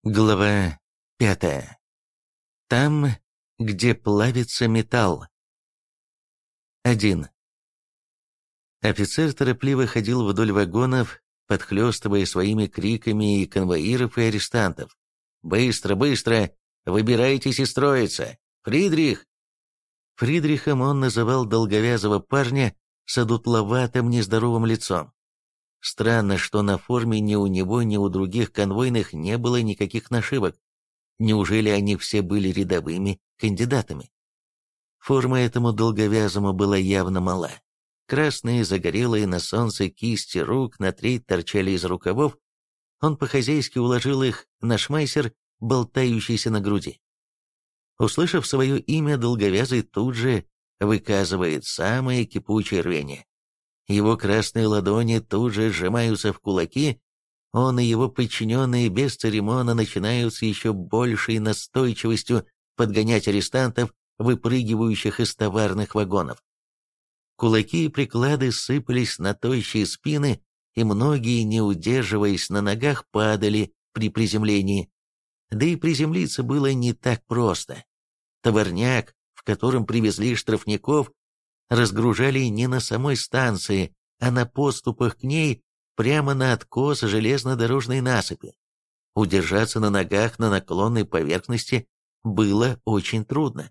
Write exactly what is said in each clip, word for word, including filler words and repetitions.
Глава пятая. Там, где плавится металл. один. Офицер торопливо ходил вдоль вагонов, подхлёстывая своими криками и конвоиров, и арестантов. «Быстро, быстро! Выбирайтесь и строиться! Фридрих!» Фридрихом он называл долговязого парня с одутловатым нездоровым лицом. Странно, что на форме ни у него, ни у других конвойных не было никаких нашивок. Неужели они все были рядовыми кандидатами? Форма этому долговязому была явно мала. Красные, загорелые на солнце кисти рук на треть торчали из рукавов. Он по-хозяйски уложил их на шмайсер, болтающийся на груди. Услышав свое имя, долговязый тут же выказывает самое кипучее рвение. Его красные ладони тут же сжимаются в кулаки, он и его подчиненные без церемона начинают с еще большей настойчивостью подгонять арестантов, выпрыгивающих из товарных вагонов. Кулаки и приклады сыпались на тощие спины, и многие, не удерживаясь на ногах, падали при приземлении. Да и приземлиться было не так просто. Товарняк, в котором привезли штрафников, разгружали не на самой станции, а на подступах к ней, прямо на откос железнодорожной насыпи. Удержаться на ногах на наклонной поверхности было очень трудно.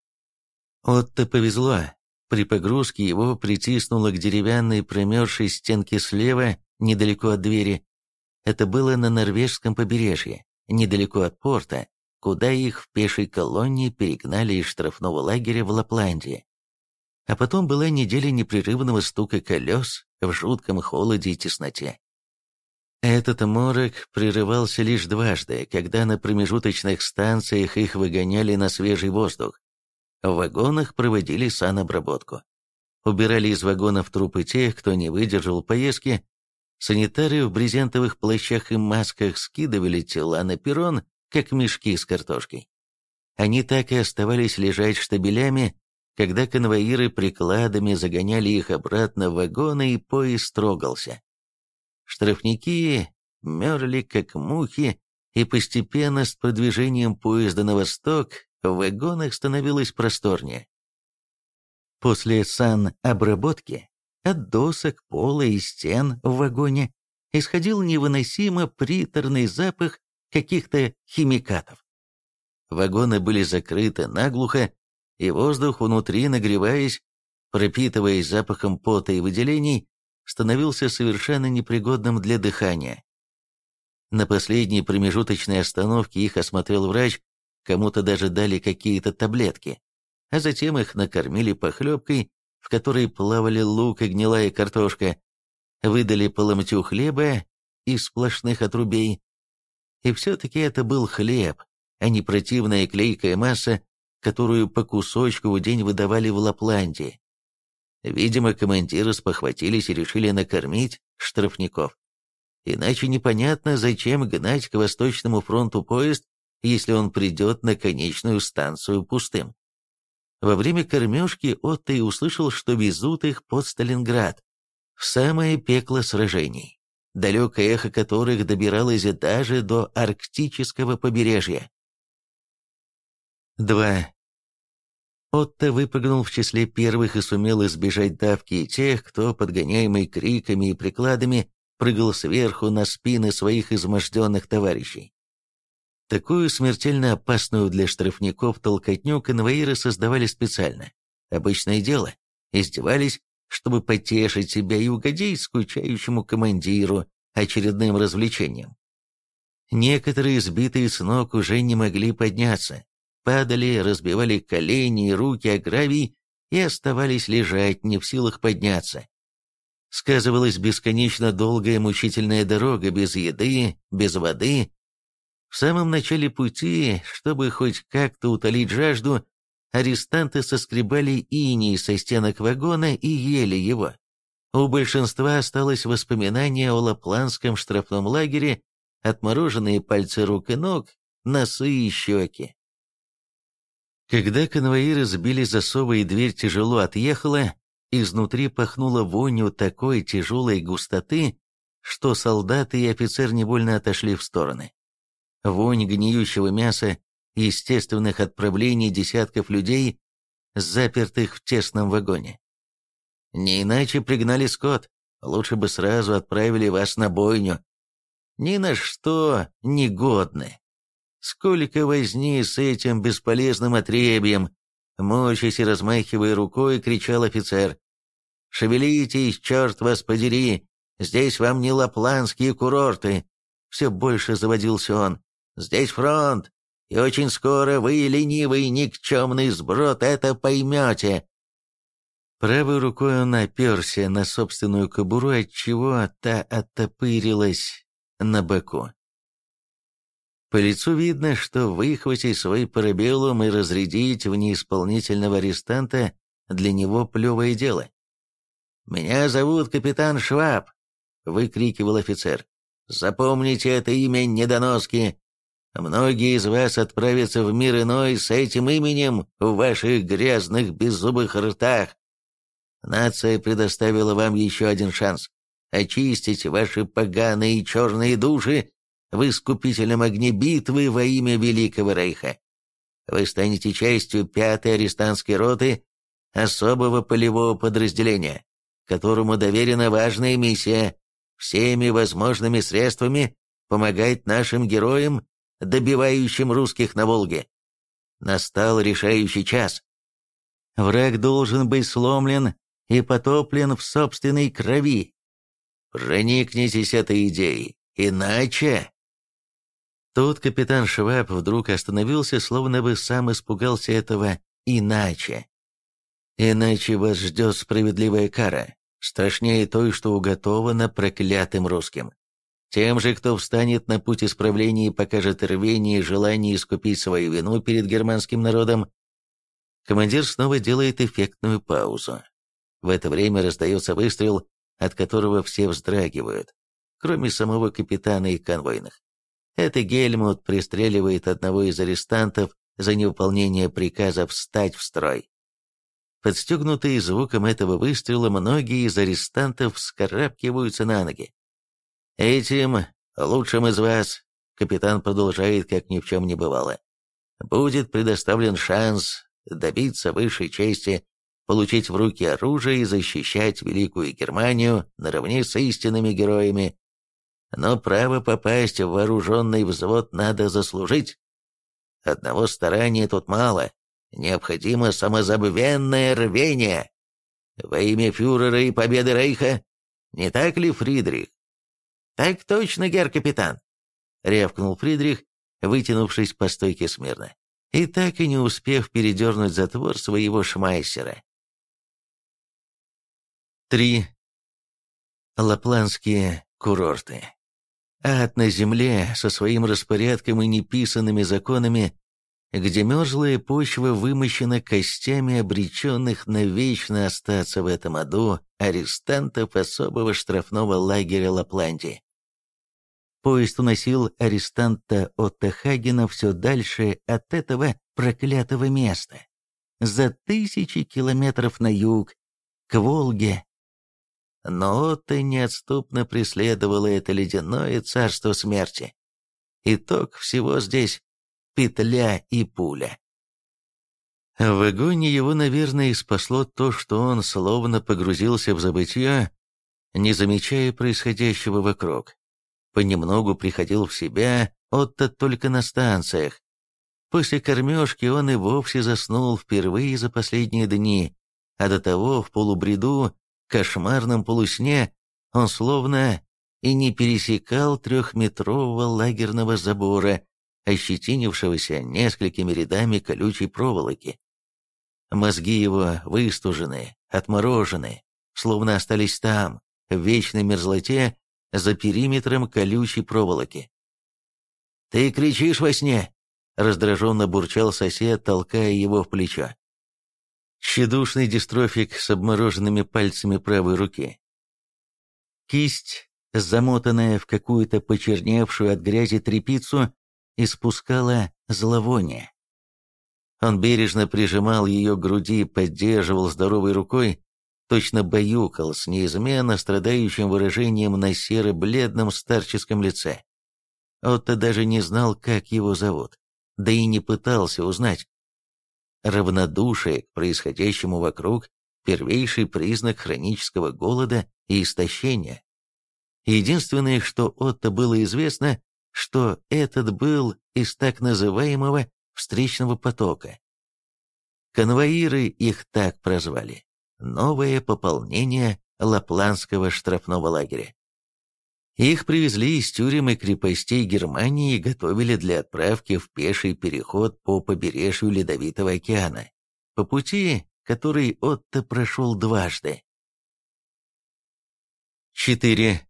Отто повезло. При погрузке его притиснуло к деревянной промерзшей стенке слева, недалеко от двери. Это было на норвежском побережье, недалеко от порта, куда их в пешей колонне перегнали из штрафного лагеря в Лапландии. А потом была неделя непрерывного стука колес в жутком холоде и тесноте. Этот морок прерывался лишь дважды, когда на промежуточных станциях их выгоняли на свежий воздух. В вагонах проводили санобработку. Убирали из вагонов трупы тех, кто не выдержал поездки. Санитары в брезентовых плащах и масках скидывали тела на перрон, как мешки с картошкой. Они так и оставались лежать штабелями, когда конвоиры прикладами загоняли их обратно в вагоны, и поезд трогался. Штрафники мерли, как мухи, и постепенно с продвижением поезда на восток в вагонах становилось просторнее. После санобработки от досок, пола и стен в вагоне исходил невыносимо приторный запах каких-то химикатов. Вагоны были закрыты наглухо, и воздух внутри, нагреваясь, пропитываясь запахом пота и выделений, становился совершенно непригодным для дыхания. На последней промежуточной остановке их осмотрел врач, кому-то даже дали какие-то таблетки, а затем их накормили похлебкой, в которой плавали лук и гнилая картошка, выдали по ломтю хлеба из сплошных отрубей. И все-таки это был хлеб, а не противная клейкая масса, которую по кусочку в день выдавали в Лапландии. Видимо, командиры спохватились и решили накормить штрафников. Иначе непонятно, зачем гнать к Восточному фронту поезд, если он придет на конечную станцию пустым. Во время кормежки Отто и услышал, что везут их под Сталинград, в самое пекло сражений, далекое эхо которых добиралось даже до арктического побережья. два. Отто выпрыгнул в числе первых и сумел избежать давки и тех, кто, подгоняемый криками и прикладами, прыгал сверху на спины своих изможденных товарищей. Такую смертельно опасную для штрафников толкотню конвоиры создавали специально. Обычное дело. Издевались, чтобы потешить себя и угодить скучающему командиру очередным развлечением. Некоторые, сбитые с ног, уже не могли подняться. Падали, разбивали колени и руки о гравий и оставались лежать, не в силах подняться. Сказывалась бесконечно долгая мучительная дорога, без еды, без воды. В самом начале пути, чтобы хоть как-то утолить жажду, арестанты соскребали иней со стенок вагона и ели его. У большинства осталось воспоминание о лапландском штрафном лагере, отмороженные пальцы рук и ног, носы и щеки. Когда конвоиры сбили засовы и дверь тяжело отъехала, изнутри пахнуло вонью такой тяжелой густоты, что солдаты и офицер невольно отошли в стороны. вонь гниющего мяса, естественных отправлений десятков людей, запертых в тесном вагоне. Не иначе пригнали скот, лучше бы сразу отправили вас на бойню. Ни на что не годны. Сколько возни с этим бесполезным отребьем, морщась и размахивая рукой, кричал офицер. «Шевелитесь, черт вас подери! Здесь вам не лапландские курорты!» Все больше заводился он. «Здесь фронт, и очень скоро вы, ленивый, никчемный сброд, это поймете!» Правой рукой он оперся на собственную кобуру, отчего та оттопырилась на боку. По лицу видно, что выхватить свой парабеллум и разрядить в неисполнительного арестанта для него плевое дело. «Меня зовут капитан Шваб», — выкрикивал офицер. «Запомните это имя, недоноски. Многие из вас отправятся в мир иной с этим именем в ваших грязных беззубых ртах. Нация предоставила вам еще один шанс очистить ваши поганые и черные души в искупительном огне битвы во имя Великого Рейха. Вы станете частью пятой арестантской роты особого полевого подразделения, которому доверена важная миссия всеми возможными средствами помогать нашим героям, добивающим русских на Волге. Настал решающий час. Враг должен быть сломлен и потоплен в собственной крови. Проникнитесь этой идеей, иначе...» Тут капитан Шваб вдруг остановился, словно бы сам испугался этого «иначе». «Иначе вас ждет справедливая кара, страшнее той, что уготована проклятым русским. Тем же, кто встанет на путь исправления и покажет рвение и желание искупить свою вину перед германским народом». Командир снова делает эффектную паузу. В это время раздается выстрел, от которого все вздрагивают, кроме самого капитана и конвойных. Это Гельмут пристреливает одного из арестантов за невыполнение приказа встать в строй. Подстегнутые звуком этого выстрела, многие из арестантов вскарабкиваются на ноги. «Этим, лучшим из вас», — капитан продолжает, как ни в чем не бывало, «будет предоставлен шанс добиться высшей чести, получить в руки оружие и защищать Великую Германию наравне с истинными героями. Но право попасть в вооруженный взвод надо заслужить. Одного старания тут мало, необходимо самозабвенное рвение. Во имя фюрера и победы Рейха, не так ли, Фридрих?» «Так точно, герр-капитан», — рявкнул Фридрих, вытянувшись по стойке смирно, и так и не успев передернуть затвор своего шмайсера. три. Лапландские курорты. Ад на земле со своим распорядком и неписанными законами, где мерзлая почва вымощена костями обреченных навечно остаться в этом аду арестантов особого штрафного лагеря Лапландии. Поезд уносил арестанта Отто Хагена все дальше от этого проклятого места, за тысячи километров на юг, к Волге. Но Отто неотступно преследовало это ледяное царство смерти. Итог всего здесь — петля и пуля. В вагоне его, наверное, и спасло то, что он словно погрузился в забытье, не замечая происходящего вокруг. Понемногу приходил в себя Отто только на станциях. После кормежки он и вовсе заснул впервые за последние дни, а до того в полубреду, кошмарном полусне, он словно и не пересекал трехметрового лагерного забора, ощетинившегося несколькими рядами колючей проволоки. Мозги его выстужены, отморожены, словно остались там, в вечной мерзлоте, за периметром колючей проволоки. «Ты кричишь во сне?» — раздраженно бурчал сосед, толкая его в плечо. Тщедушный дистрофик с обмороженными пальцами правой руки. Кисть, замотанная в какую-то почерневшую от грязи тряпицу, испускала зловоние. Он бережно прижимал ее к груди и поддерживал здоровой рукой, точно баюкал с неизменно страдающим выражением на серо-бледном старческом лице. Отто даже не знал, как его зовут, да и не пытался узнать. Равнодушие к происходящему вокруг – первейший признак хронического голода и истощения. Единственное, что Отто было известно, что этот был из так называемого встречного потока. Конвоиры их так прозвали. Новое пополнение Лапландского штрафного лагеря. Их привезли из тюрем и крепостей Германии и готовили для отправки в пеший переход по побережью Ледовитого океана, по пути, который Отто прошел дважды. четыре.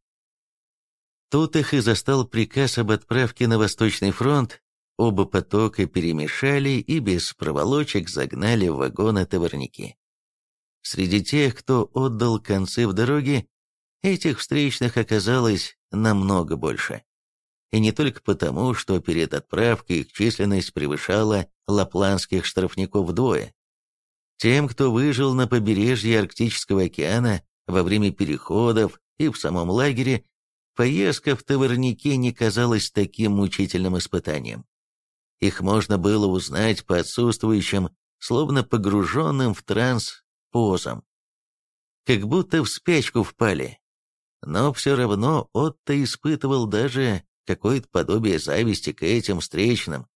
Тут их и застал приказ об отправке на Восточный фронт. Оба потока перемешали и без проволочек загнали в вагоны товарники. Среди тех, кто отдал концы в дороге, этих встречных оказалось намного больше. И не только потому, что перед отправкой их численность превышала лапландских штрафников вдвое. Тем, кто выжил на побережье Арктического океана во время переходов и в самом лагере, поездка в товарнике не казалась таким мучительным испытанием. Их можно было узнать по отсутствующим, словно погруженным в транс позам. Как будто в спячку впали. Но все равно Отто испытывал даже какое-то подобие зависти к этим встречным.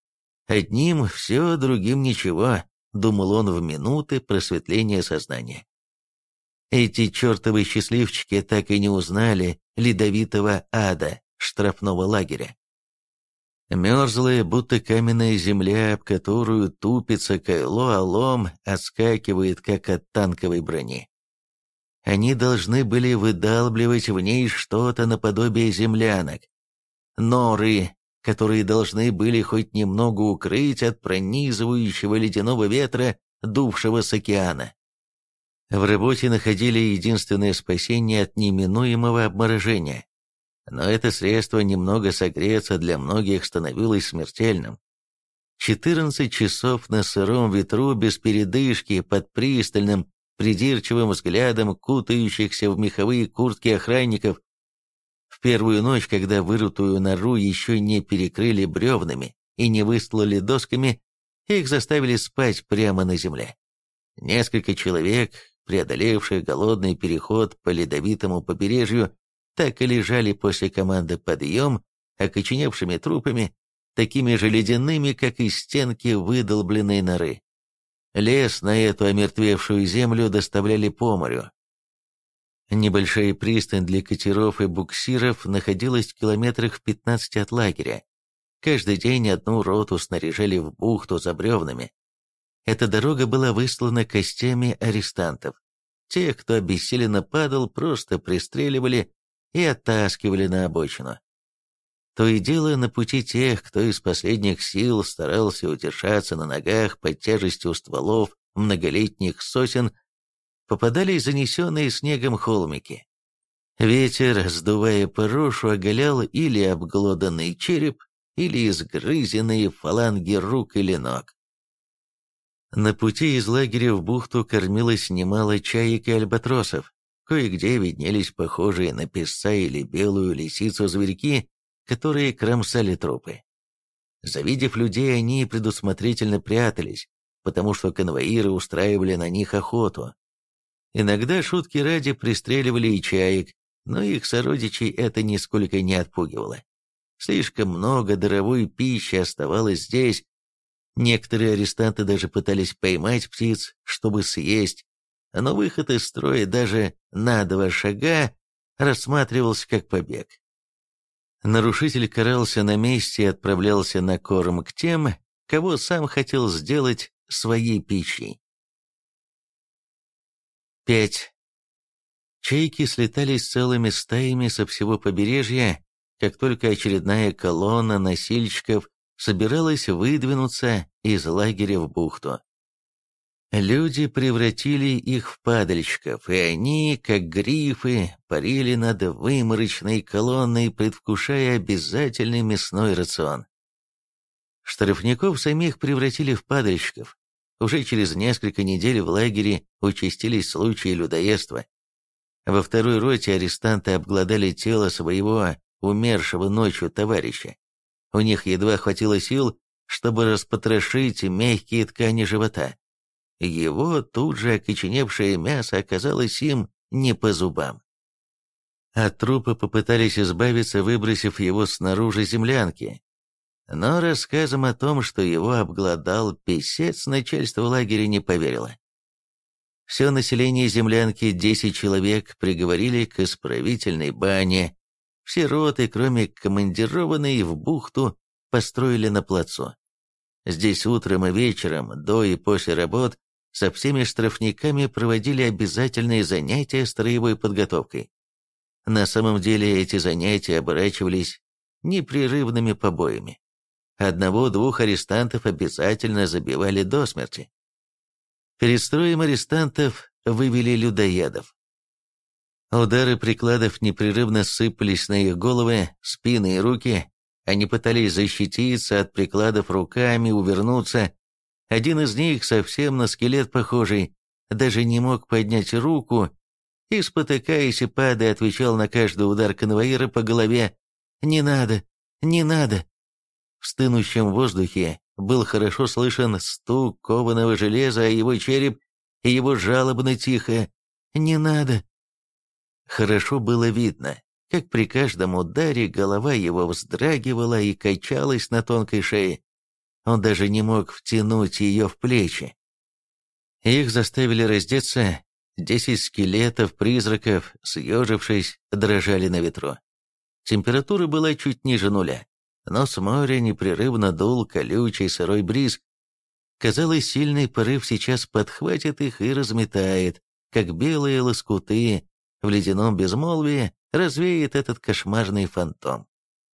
Одним все, другим ничего, думал он в минуты просветления сознания. Эти чертовы счастливчики так и не узнали ледовитого ада штрафного лагеря. Мерзлая, будто каменная земля, об которую тупится кайло, а лом отскакивает, как от танковой брони. Они должны были выдалбливать в ней что-то наподобие землянок. Норы, которые должны были хоть немного укрыть от пронизывающего ледяного ветра, дувшего с океана. В работе находили единственное спасение от неминуемого обморожения. Но это средство немного согреться для многих становилось смертельным. четырнадцать часов на сыром ветру без передышки под пристальным, придирчивым взглядом кутающихся в меховые куртки охранников. В первую ночь, когда вырытую нору еще не перекрыли бревнами и не выстлали досками, их заставили спать прямо на земле. Несколько человек, преодолевших голодный переход по ледовитому побережью, так и лежали после команды «подъем», окоченевшими трупами, такими же ледяными, как и стенки выдолбленной норы. Лес на эту омертвевшую землю доставляли по морю. Небольшая пристань для катеров и буксиров находилась в километрах в пятнадцати от лагеря. Каждый день одну роту снаряжали в бухту за бревнами. Эта дорога была выслана костями арестантов. Тех, кто обессиленно падал, просто пристреливали и оттаскивали на обочину. То и дело на пути тех, кто из последних сил старался удержаться на ногах под тяжестью стволов многолетних сосен, попадались занесенные снегом холмики. Ветер, сдувая порошу, оголял или обглоданный череп, или изгрызенные фаланги рук или ног. На пути из лагеря в бухту кормилось немало чаек и альбатросов. Кое-где виднелись похожие на песца или белую лисицу зверьки, которые кромсали трупы. Завидев людей, они предусмотрительно прятались, потому что конвоиры устраивали на них охоту. Иногда шутки ради пристреливали и чаек, но их сородичей это нисколько не отпугивало. Слишком много даровой пищи оставалось здесь. Некоторые арестанты даже пытались поймать птиц, чтобы съесть, но выход из строя даже на два шага рассматривался как побег. Нарушитель карался на месте и отправлялся на корм к тем, кого сам хотел сделать своей пищей. пять. Чайки слетались целыми стаями со всего побережья, как только очередная колонна носильщиков собиралась выдвинуться из лагеря в бухту. Люди превратили их в падальщиков, и они, как грифы, парили над выморочной колонной, предвкушая обязательный мясной рацион. Штрафников самих превратили в падальщиков. Уже через несколько недель в лагере участились случаи людоедства. Во второй роте арестанты обглодали тело своего умершего ночью товарища. У них едва хватило сил, чтобы распотрошить мягкие ткани живота. Его тут же окоченевшее мясо оказалось им не по зубам. От трупа попытались избавиться, выбросив его снаружи землянки. Но рассказам о том, что его обглодал писец, начальство лагеря не поверило. Все население землянки, десять человек, приговорили к исправительной бане. Все роты, кроме командированной в бухту, построили на плацу. Здесь утром и вечером, до и после работ, со всеми штрафниками проводили обязательные занятия строевой подготовкой. На самом деле эти занятия оборачивались непрерывными побоями. Одного-двух арестантов обязательно забивали до смерти. Перед строем арестантов вывели людоедов. Удары прикладов непрерывно сыпались на их головы, спины и руки. Они пытались защититься от прикладов руками, увернуться. Один из них, совсем на скелет похожий, даже не мог поднять руку и, спотыкаясь и падая, отвечал на каждый удар конвоира по голове: «Не надо, не надо». В стынущем воздухе был хорошо слышен стук кованого железа о его череп и его жалобно тихое «Не надо». Хорошо было видно, как при каждом ударе голова его вздрагивала и качалась на тонкой шее. Он даже не мог втянуть ее в плечи. Их заставили раздеться. Десять скелетов-призраков, съежившись, дрожали на ветру. Температура была чуть ниже нуля, но с моря непрерывно дул колючий сырой бриз. Казалось, сильный порыв сейчас подхватит их и разметает, как белые лоскуты в ледяном безмолвии развеет этот кошмарный фантом.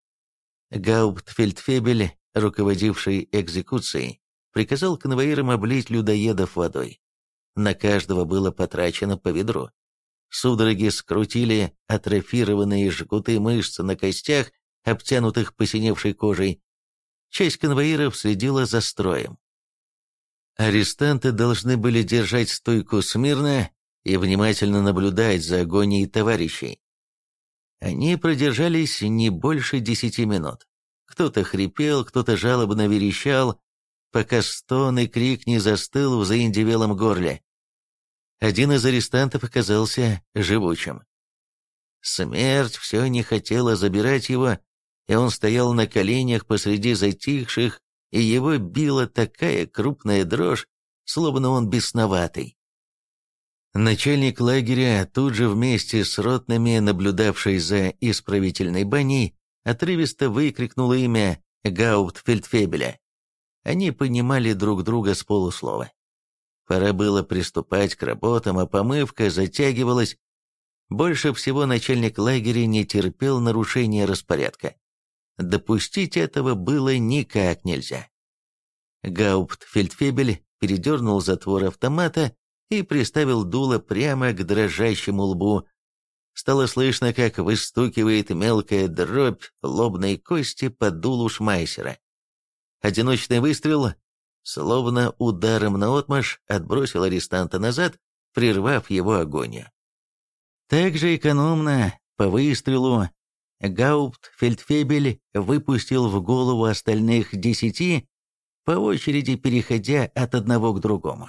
Гауптфельдфебель, руководивший экзекуцией, приказал конвоирам облить людоедов водой. На каждого было потрачено по ведру. Судороги скрутили атрофированные жгуты мышц на костях, обтянутых посиневшей кожей. Часть конвоиров следила за строем. Арестанты должны были держать стойку смирно и внимательно наблюдать за агонией товарищей. Они продержались не больше десяти минут. Кто-то хрипел, кто-то жалобно верещал, пока стон и крик не застыл в заиндевелом горле. Один из арестантов оказался живучим. Смерть все не хотела забирать его, и он стоял на коленях посреди затихших, и его била такая крупная дрожь, словно он бесноватый. Начальник лагеря, тут же вместе с ротными, наблюдавший за исправительной баней, отрывисто выкрикнул имя Гауптфельдфебеля. Они понимали друг друга с полуслова. Пора было приступать к работам, а помывка затягивалась. Больше всего начальник лагеря не терпел нарушения распорядка. Допустить этого было никак нельзя. Гауптфельдфебель передернул затвор автомата и приставил дуло прямо к дрожащему лбу. Стало слышно, как выстукивает мелкая дробь лобной кости по дулу шмайсера. Одиночный выстрел, словно ударом наотмашь, отбросил арестанта назад, прервав его агонию. Так же экономно, по выстрелу, Гауптфельдфебель выпустил в голову остальных десяти, по очереди переходя от одного к другому.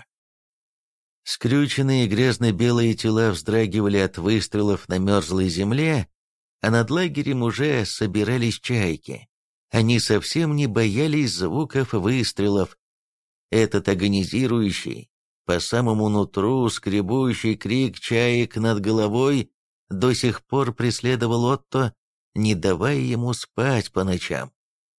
Скрюченные грязно-белые тела вздрагивали от выстрелов на мерзлой земле, а над лагерем уже собирались чайки. Они совсем не боялись звуков выстрелов. Этот агонизирующий, по самому нутру скребущий крик чаек над головой до сих пор преследовал Отто, не давая ему спать по ночам.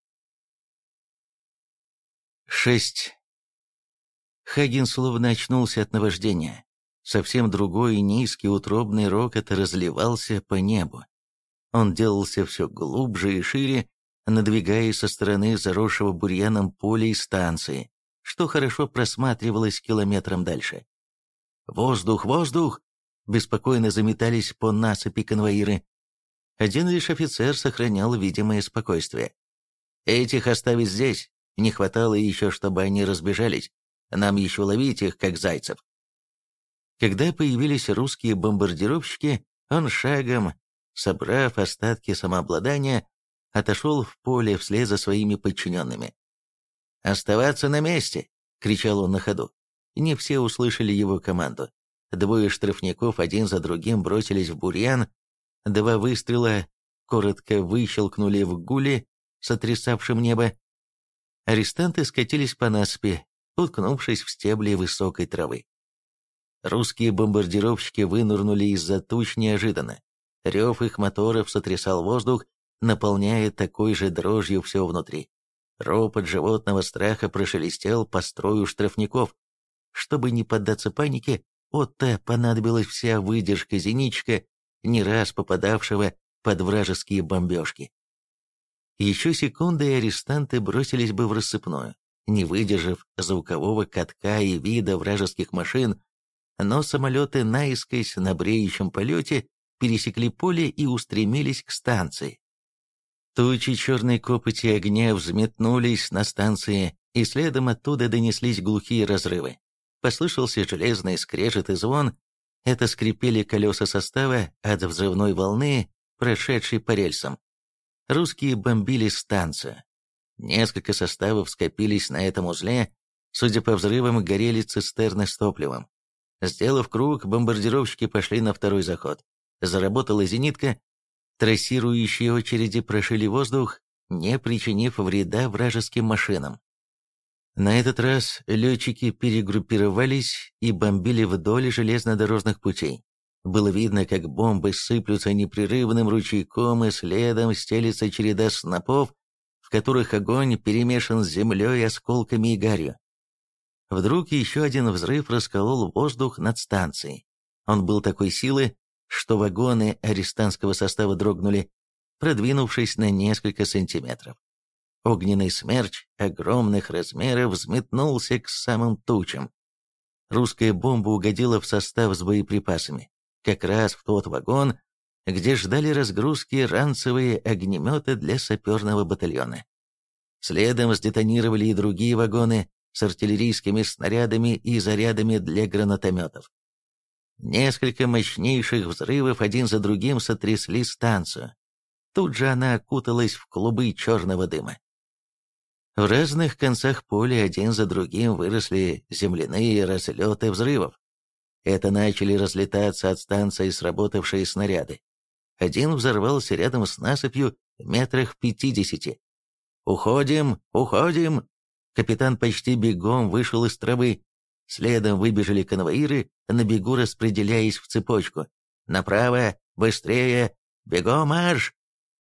шесть. Хаген словно очнулся от наваждения. Совсем другой низкий утробный рокот разливался по небу. Он делался все глубже и шире, надвигаясь со стороны заросшего бурьяном поля и станции, что хорошо просматривалось километром дальше. «Воздух, воздух!» — беспокойно заметались по насыпи конвоиры. Один лишь офицер сохранял видимое спокойствие. «Этих оставить здесь. Не хватало еще, чтобы они разбежались. Нам еще ловить их, как зайцев». Когда появились русские бомбардировщики, он шагом, собрав остатки самообладания, отошел в поле вслед за своими подчиненными. «Оставаться на месте!» — кричал он на ходу. Не все услышали его команду. Двое штрафников один за другим бросились в бурьян, два выстрела коротко выщелкнули в гуле, сотрясавшем небо. Арестанты скатились по насыпи, уткнувшись в стебли высокой травы. Русские бомбардировщики вынырнули из-за туч неожиданно. Рев их моторов сотрясал воздух, наполняя такой же дрожью все внутри. Ропот животного страха прошелестел по строю штрафников. Чтобы не поддаться панике, Отто понадобилась вся выдержка зенитчика, не раз попадавшего под вражеские бомбежки. Еще секунды, и арестанты бросились бы в рассыпную, не выдержав звукового катка и вида вражеских машин, но самолеты наискось на бреющем полете пересекли поле и устремились к станции. Тучи черной копоти огня взметнулись на станции, и следом оттуда донеслись глухие разрывы. Послышался железный скрежет и звон. Это скрипели колеса состава от взрывной волны, прошедшей по рельсам. Русские бомбили станцию. Несколько составов скопились на этом узле. Судя по взрывам, горели цистерны с топливом. Сделав круг, бомбардировщики пошли на второй заход. Заработала зенитка. Трассирующие очереди прошили воздух, не причинив вреда вражеским машинам. На этот раз летчики перегруппировались и бомбили вдоль железнодорожных путей. Было видно, как бомбы сыплются непрерывным ручейком, и следом стелится череда снопов, в которых огонь перемешан с землей, осколками и гарью. Вдруг еще один взрыв расколол воздух над станцией. Он был такой силы, что вагоны арестантского состава дрогнули, продвинувшись на несколько сантиметров. Огненный смерч огромных размеров взметнулся к самым тучам. Русская бомба угодила в состав с боеприпасами, как раз в тот вагон, где ждали разгрузки ранцевые огнеметы для саперного батальона. Следом сдетонировали и другие вагоны с артиллерийскими снарядами и зарядами для гранатометов. Несколько мощнейших взрывов один за другим сотрясли станцию. Тут же она окуталась в клубы черного дыма. В разных концах поля один за другим выросли земляные разлеты взрывов. Это начали разлетаться от станции сработавшие снаряды. Один взорвался рядом с насыпью в метрах пятидесяти. «Уходим! Уходим!» Капитан почти бегом вышел из травы. Следом выбежали конвоиры, на бегу распределяясь в цепочку. «Направо! Быстрее! Бегом марш!»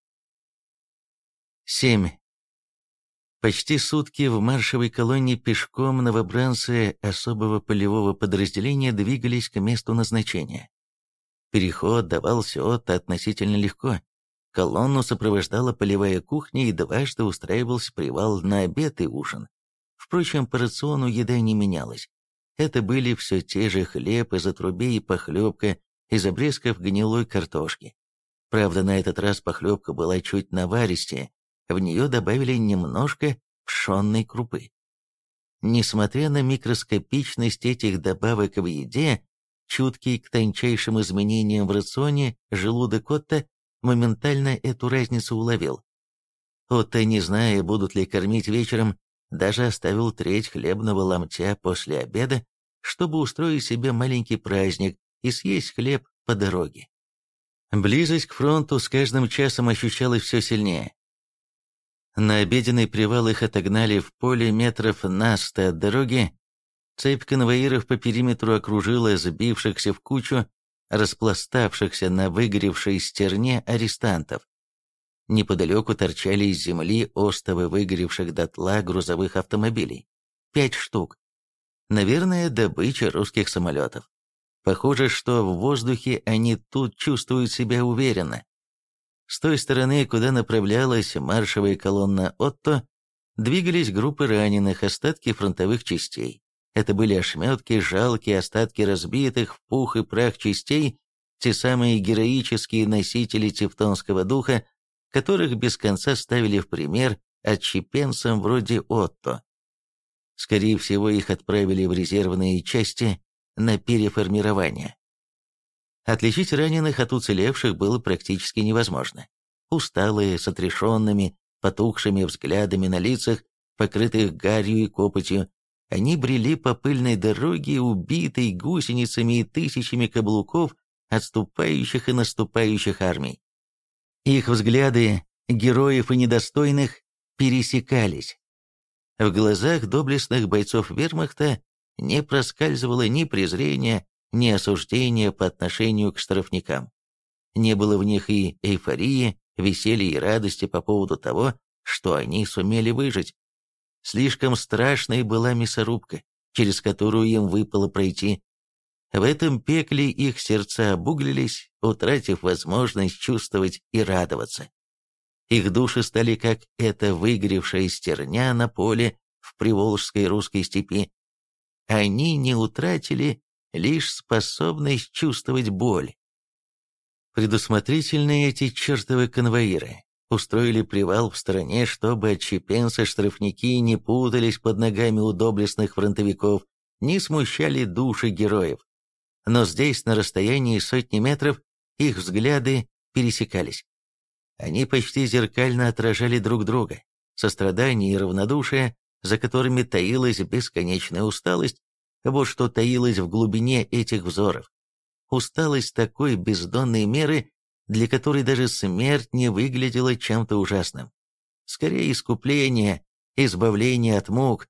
семь. Почти сутки в маршевой колонне пешком новобранцы особого полевого подразделения двигались к месту назначения. Переход давался Отто относительно легко. Колонну сопровождала полевая кухня, и дважды устраивался привал на обед и ужин. Впрочем, по рациону еда не менялась. Это были все те же хлеб из отрубей и похлебка из обрезков гнилой картошки. Правда, на этот раз похлебка была чуть наваристее, в нее добавили немножко пшенной крупы. Несмотря на микроскопичность этих добавок в еде, чуткий к тончайшим изменениям в рационе, желудок Отто моментально эту разницу уловил. Отто, не зная, будут ли кормить вечером, даже оставил треть хлебного ломтя после обеда, чтобы устроить себе маленький праздник и съесть хлеб по дороге. Близость к фронту с каждым часом ощущалась все сильнее. На обеденный привал их отогнали в поле метров на сто от дороги. Цепь конвоиров по периметру окружила сбившихся в кучу, распластавшихся на выгоревшей стерне арестантов. Неподалеку торчали из земли остовы выгоревших дотла грузовых автомобилей. Пять штук. Наверное, добыча русских самолетов. Похоже, что в воздухе они тут чувствуют себя уверенно. С той стороны, куда направлялась маршевая колонна Отто, двигались группы раненых, остатки фронтовых частей. Это были ошметки, жалкие остатки разбитых в пух и прах частей, те самые героические носители тевтонского духа, которых без конца ставили в пример отщепенцам вроде Отто. Скорее всего, их отправили в резервные части на переформирование. Отличить раненых от уцелевших было практически невозможно. Усталые, с отрешенными, потухшими взглядами на лицах, покрытых гарью и копотью, они брели по пыльной дороге, убитой гусеницами и тысячами каблуков отступающих и наступающих армий. Их взгляды, героев и недостойных, пересекались. В глазах доблестных бойцов вермахта не проскальзывало ни презрения, ни осуждения по отношению к штрафникам. Не было в них и эйфории, веселья и радости по поводу того, что они сумели выжить. Слишком страшной была мясорубка, через которую им выпало пройти. В этом пекле их сердца обуглились, утратив возможность чувствовать и радоваться. Их души стали как эта выгоревшая стерня на поле в приволжской русской степи. Они не утратили лишь способность чувствовать боль. Предусмотрительные эти чертовы конвоиры устроили привал в стороне, чтобы отщепенцы-штрафники не путались под ногами у доблестных фронтовиков, не смущали души героев. Но здесь, на расстоянии сотни метров, их взгляды пересекались. Они почти зеркально отражали друг друга. Сострадание и равнодушие, за которыми таилась бесконечная усталость, вот что таилось в глубине этих взоров. Усталость такой бездонной меры, для которой даже смерть не выглядела чем-то ужасным. Скорее искупление, избавление от мук.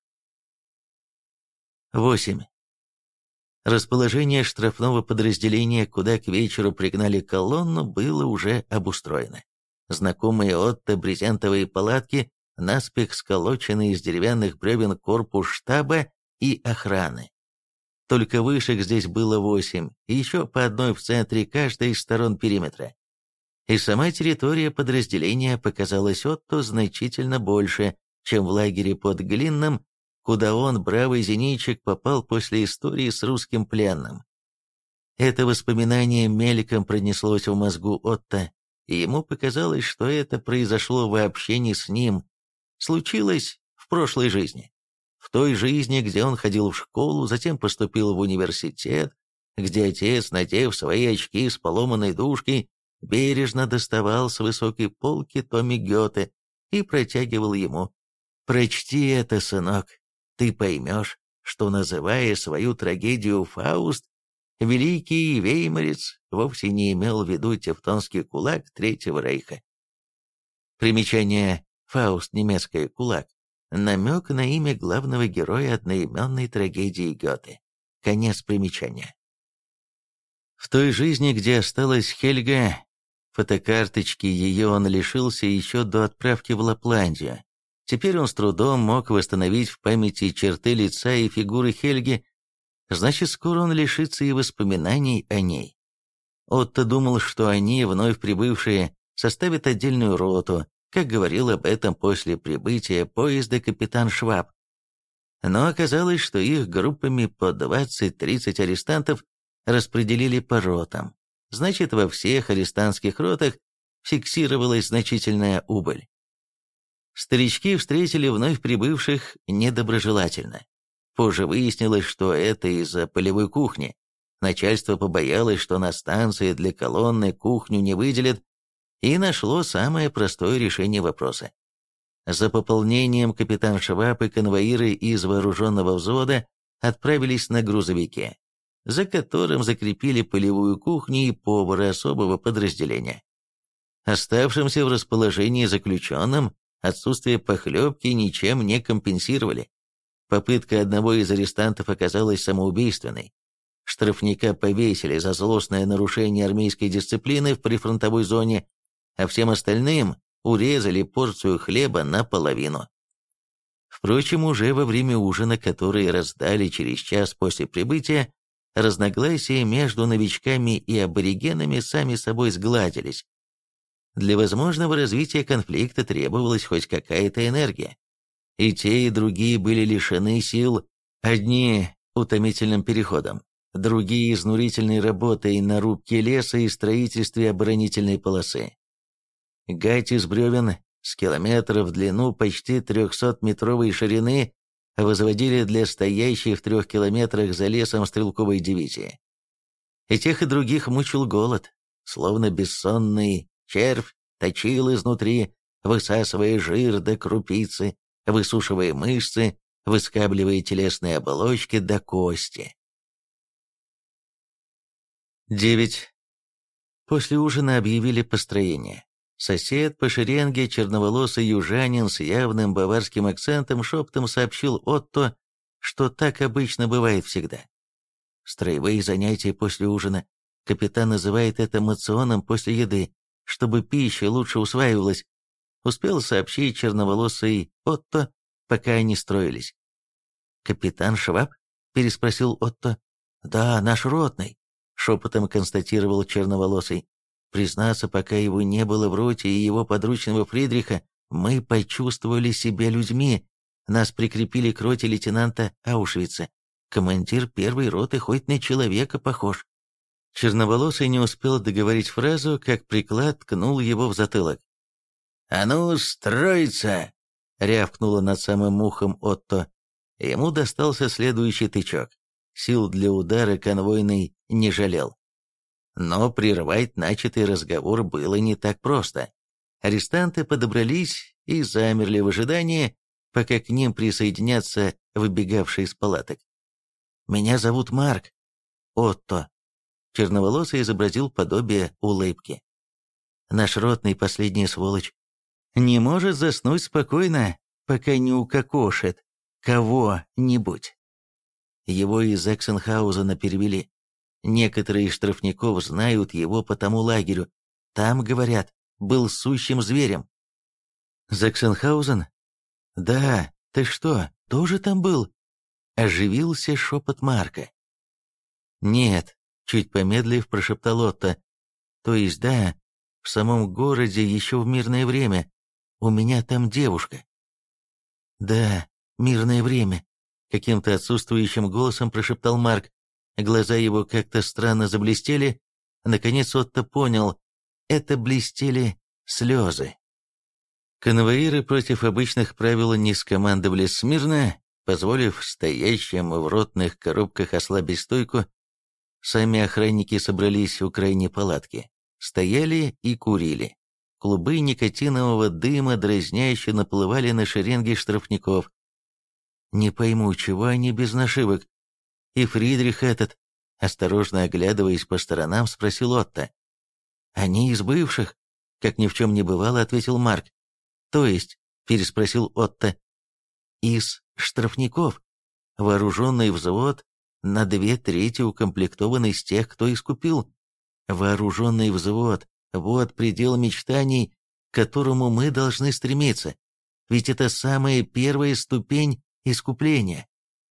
восемь. Расположение штрафного подразделения, куда к вечеру пригнали колонну, было уже обустроено. Знакомые Отто брезентовые палатки, наспех сколоченные из деревянных бревен корпус штаба и охраны. Только вышек здесь было восемь, и еще по одной в центре каждой из сторон периметра. И сама территория подразделения показалась Отто значительно больше, чем в лагере под Глинном, куда он, бравый зенитчик, попал после истории с русским пленным. Это воспоминание мельком пронеслось в мозгу Отто, и ему показалось, что это произошло вообще не с ним, случилось в прошлой жизни. В той жизни, где он ходил в школу, затем поступил в университет, где отец, надев свои очки с поломанной дужкой, бережно доставал с высокой полки томи Гёте и протягивал ему. «Прочти это, сынок, ты поймешь, что, называя свою трагедию «Фауст», великий веймарец вовсе не имел в виду тевтонский кулак Третьего рейха». Примечание «Фауст», немецкое «кулак», намек на имя главного героя одноименной трагедии Гёте. Конец примечания. В той жизни, где осталась Хельга, фотокарточки ее он лишился еще до отправки в Лапландию. Теперь он с трудом мог восстановить в памяти черты лица и фигуры Хельги, значит, скоро он лишится и воспоминаний о ней. Отто думал, что они, вновь прибывшие, составят отдельную роту, как говорил об этом после прибытия поезда капитан Шваб. Но оказалось, что их группами по двадцать-тридцать арестантов распределили по ротам. Значит, во всех арестантских ротах фиксировалась значительная убыль. Старички встретили вновь прибывших недоброжелательно. Позже выяснилось, что это из-за полевой кухни. Начальство побоялось, что на станции для колонны кухню не выделят, и нашло самое простое решение вопроса. За пополнением капитан Шваб и конвоиры из вооруженного взвода отправились на грузовике, за которым закрепили полевую кухню и повара особого подразделения. Оставшимся в расположении заключенным отсутствие похлебки ничем не компенсировали. Попытка одного из арестантов оказалась самоубийственной. Штрафника повесили за злостное нарушение армейской дисциплины в прифронтовой зоне, а всем остальным урезали порцию хлеба наполовину. Впрочем, уже во время ужина, который раздали через час после прибытия, разногласия между новичками и аборигенами сами собой сгладились. Для возможного развития конфликта требовалась хоть какая-то энергия. И те, и другие были лишены сил, одни утомительным переходом, другие изнурительной работой на рубке леса и строительстве оборонительной полосы. Гать из бревен с километра в длину почти трехсотметровой ширины возводили для стоящей в трех километрах за лесом стрелковой дивизии. И тех, и других мучил голод, словно бессонный червь точил изнутри, высасывая жир до крупицы, высушивая мышцы, выскабливая телесные оболочки до кости. девять. После ужина объявили построение. Сосед по шеренге, черноволосый южанин с явным баварским акцентом, шептом сообщил Отто, что так обычно бывает всегда. Строевые занятия после ужина. Капитан называет это моционом после еды, чтобы пища лучше усваивалась. Успел сообщить черноволосый Отто, пока они строились. «Капитан Шваб?» — переспросил Отто. «Да, наш ротный», — шепотом констатировал черноволосый. «Признаться, пока его не было в роте и его подручного Фридриха, мы почувствовали себя людьми. Нас прикрепили к роте лейтенанта Аушвица. Командир первой роты хоть на человека похож». Черноволосый не успел договорить фразу, как приклад ткнул его в затылок. «А ну, строиться!» — рявкнуло над самым ухом Отто. Ему достался следующий тычок. Сил для удара конвойный не жалел. Но прервать начатый разговор было не так просто. Арестанты подобрались и замерли в ожидании, пока к ним присоединятся выбегавшие из палаток. «Меня зовут Марк. Отто». Черноволосый изобразил подобие улыбки. «Наш ротный последняя сволочь. Не может заснуть спокойно, пока не укокошит кого-нибудь. Его из Эксенхаузена перевели. Некоторые из штрафников знают его по тому лагерю. Там, говорят, был сущим зверем». «Заксенхаузен? Да, ты что, тоже там был?» Оживился шепот Марка. «Нет», — чуть помедлив прошептал Отто. «То есть да, в самом городе еще в мирное время. У меня там девушка». «Да, мирное время», — каким-то отсутствующим голосом прошептал Марк. Глаза его как-то странно заблестели. Наконец Отто понял, это блестели слезы. Конвоиры против обычных правил не скомандовали смирно, позволив стоящим в ротных коробках ослабить стойку. Сами охранники собрались у крайней палатки, стояли и курили. Клубы никотинового дыма дразняще наплывали на шеренги штрафников. «Не пойму, чего они без нашивок? И Фридрих этот?» Осторожно оглядываясь по сторонам, спросил Отто. «Они из бывших?» — как ни в чем не бывало, ответил Марк. «То есть?» — переспросил Отто. «Из штрафников. Вооруженный взвод на две трети укомплектован из тех, кто искупил. Вооруженный взвод — вот предел мечтаний, к которому мы должны стремиться. Ведь это самая первая ступень искупления».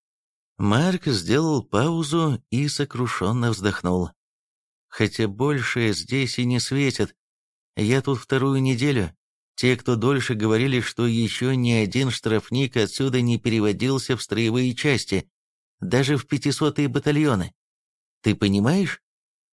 Марк сделал паузу и сокрушенно вздохнул. «Хотя большее здесь и не светит. Я тут вторую неделю. Те, кто дольше, говорили, что еще ни один штрафник отсюда не переводился в строевые части, даже в пятисотые батальоны. Ты понимаешь?»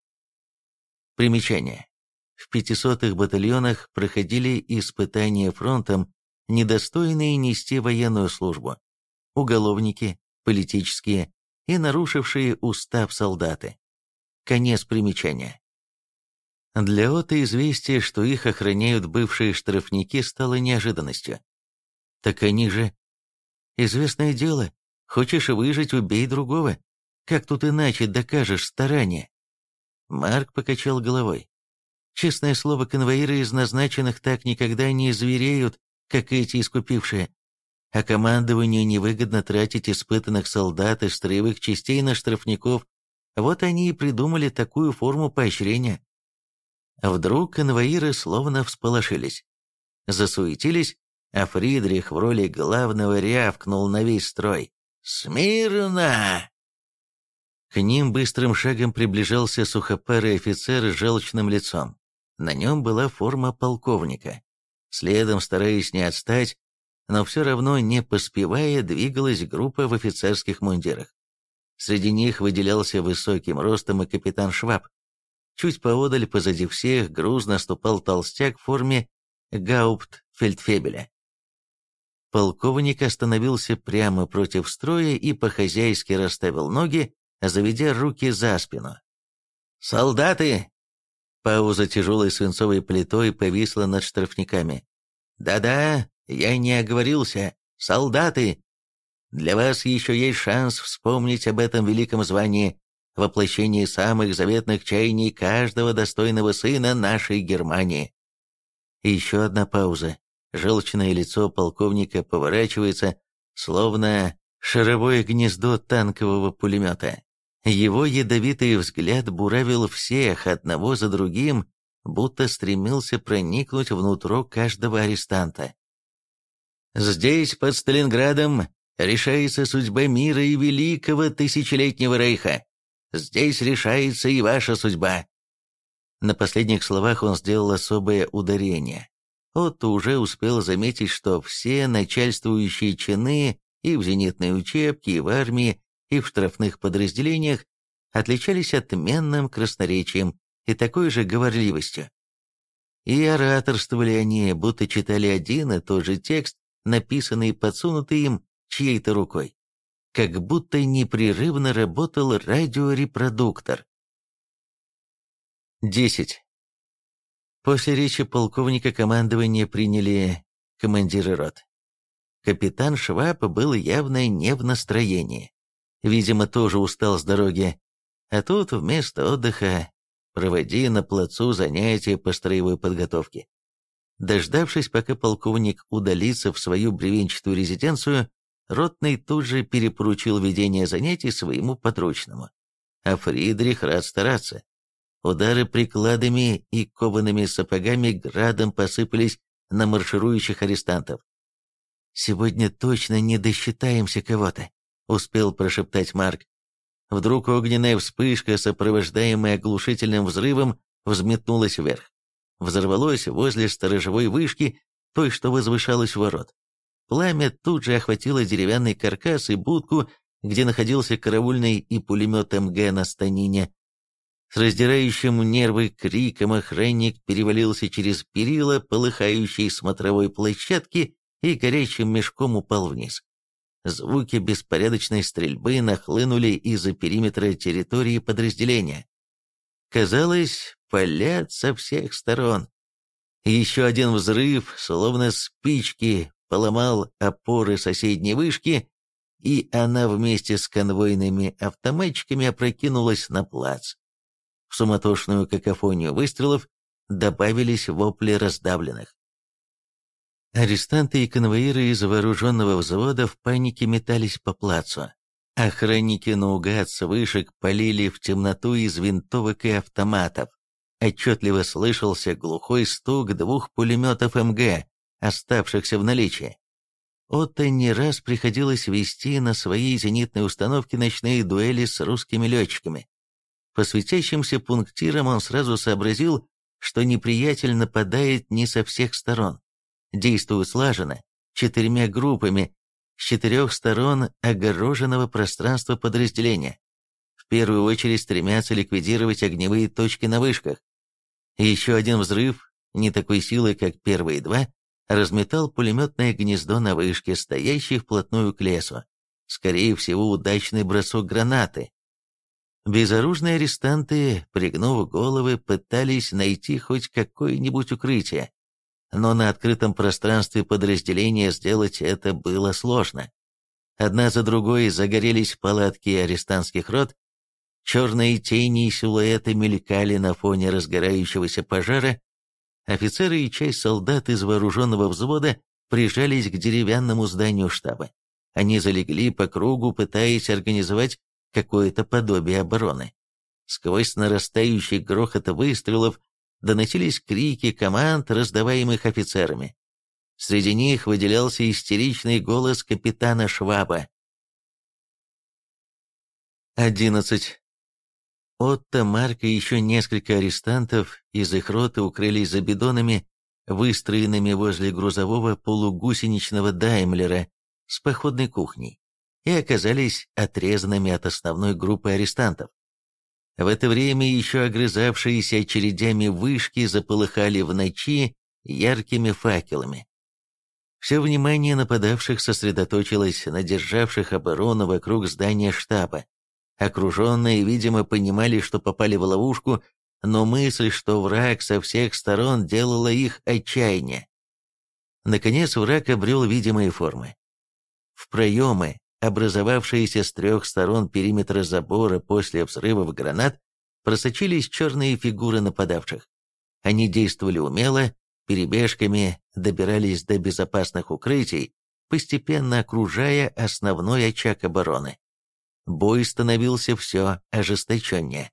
Примечание. В пятисотых батальонах проходили испытания фронтом, недостойные нести военную службу. Уголовники, политические и нарушившие устав солдаты. Конец примечания. Для Отто известие, что их охраняют бывшие штрафники, стало неожиданностью. «Так они же...» «Известное дело. Хочешь выжить — убей другого. Как тут иначе докажешь старание?» Марк покачал головой. «Честное слово, конвоиры из назначенных так никогда не звереют, как эти искупившие. А командованию невыгодно тратить испытанных солдат из строевых частей на штрафников. Вот они и придумали такую форму поощрения». Вдруг конвоиры словно всполошились. Засуетились, а Фридрих в роли главного рявкнул на весь строй. «Смирно!» К ним быстрым шагом приближался сухопарый офицер с желчным лицом. На нем была форма полковника. Следом, стараясь не отстать, но все равно не поспевая, двигалась группа в офицерских мундирах. Среди них выделялся высоким ростом и капитан Шваб. Чуть поодаль, позади всех, грузно ступал толстяк в форме гауптфельдфебеля. Полковник остановился прямо против строя и по-хозяйски расставил ноги, заведя руки за спину. «Солдаты!» Пауза тяжелой свинцовой плитой повисла над штрафниками. «Да-да, я не оговорился. Солдаты! Для вас еще есть шанс вспомнить об этом великом звании, воплощении самых заветных чаяний каждого достойного сына нашей Германии». Еще одна пауза. Желчное лицо полковника поворачивается, словно шаровое гнездо танкового пулемета. Его ядовитый взгляд буравил всех одного за другим, будто стремился проникнуть внутрь каждого арестанта. «Здесь, под Сталинградом, решается судьба мира и великого тысячелетнего рейха. Здесь решается и ваша судьба». На последних словах он сделал особое ударение. Отто уже успел заметить, что все начальствующие чины и в зенитной учебке, и в армии, и в штрафных подразделениях отличались отменным красноречием и такой же говорливостью. И ораторствовали они, будто читали один и тот же текст, написанный и подсунутый им чьей-то рукой. Как будто непрерывно работал радиорепродуктор. десять. После речи полковника командование приняли командиры рот. Капитан Шваб был явно не в настроении. Видимо, тоже устал с дороги. А тут вместо отдыха проводи на плацу занятия по строевой подготовке. Дождавшись, пока полковник удалится в свою бревенчатую резиденцию, ротный тут же перепоручил ведение занятий своему подручному. А Фридрих рад стараться. Удары прикладами и коваными сапогами градом посыпались на марширующих арестантов. «Сегодня точно не досчитаемся кого-то», — успел прошептать Марк. Вдруг огненная вспышка, сопровождаемая оглушительным взрывом, взметнулась вверх. Взорвалось возле сторожевой вышки, той, что возвышалась у ворот. Пламя тут же охватило деревянный каркас и будку, где находился караульный и пулемет МГ на станине. С раздирающим нервы криком охранник перевалился через перила полыхающей смотровой площадки и горячим мешком упал вниз. Звуки беспорядочной стрельбы нахлынули из-за периметра территории подразделения. Казалось, палят со всех сторон. Еще один взрыв, словно спички, поломал опоры соседней вышки, и она вместе с конвойными автоматчиками опрокинулась на плац. В суматошную какофонию выстрелов добавились вопли раздавленных. Арестанты и конвоиры из вооруженного взвода в панике метались по плацу. Охранники наугад с вышек полили в темноту из винтовок и автоматов. Отчетливо слышался глухой стук двух пулеметов МГ, оставшихся в наличии. Отто не раз приходилось вести на своей зенитной установке ночные дуэли с русскими летчиками. По светящимся пунктирам он сразу сообразил, что неприятель нападает не со всех сторон. Действуют слаженно, четырьмя группами, с четырех сторон огороженного пространства подразделения. В первую очередь стремятся ликвидировать огневые точки на вышках. Еще один взрыв, не такой силы, как первые два, разметал пулеметное гнездо на вышке, стоящей вплотную к лесу. Скорее всего, удачный бросок гранаты. Безоружные арестанты, пригнув головы, пытались найти хоть какое-нибудь укрытие. Но на открытом пространстве подразделения сделать это было сложно. Одна за другой загорелись палатки арестантских рот, черные тени и силуэты мелькали на фоне разгорающегося пожара, офицеры и часть солдат из вооруженного взвода прижались к деревянному зданию штаба. Они залегли по кругу, пытаясь организовать какое-то подобие обороны. Сквозь нарастающий грохот выстрелов доносились крики команд, раздаваемых офицерами. Среди них выделялся истеричный голос капитана Шваба. одиннадцать. Отто, Марк и еще несколько арестантов из их роты укрылись за бидонами, выстроенными возле грузового полугусеничного Даймлера с походной кухней, и оказались отрезанными от основной группы арестантов. В это время еще огрызавшиеся очередями вышки заполыхали в ночи яркими факелами. Все внимание нападавших сосредоточилось на державших оборону вокруг здания штаба. Окруженные, видимо, понимали, что попали в ловушку, но мысль, что враг со всех сторон, делала их отчаяние. Наконец враг обрел видимые формы. В проемы, образовавшиеся с трех сторон периметра забора после взрывов гранат, просочились черные фигуры нападавших. Они действовали умело, перебежками добирались до безопасных укрытий, постепенно окружая основной очаг обороны. Бой становился все ожесточеннее.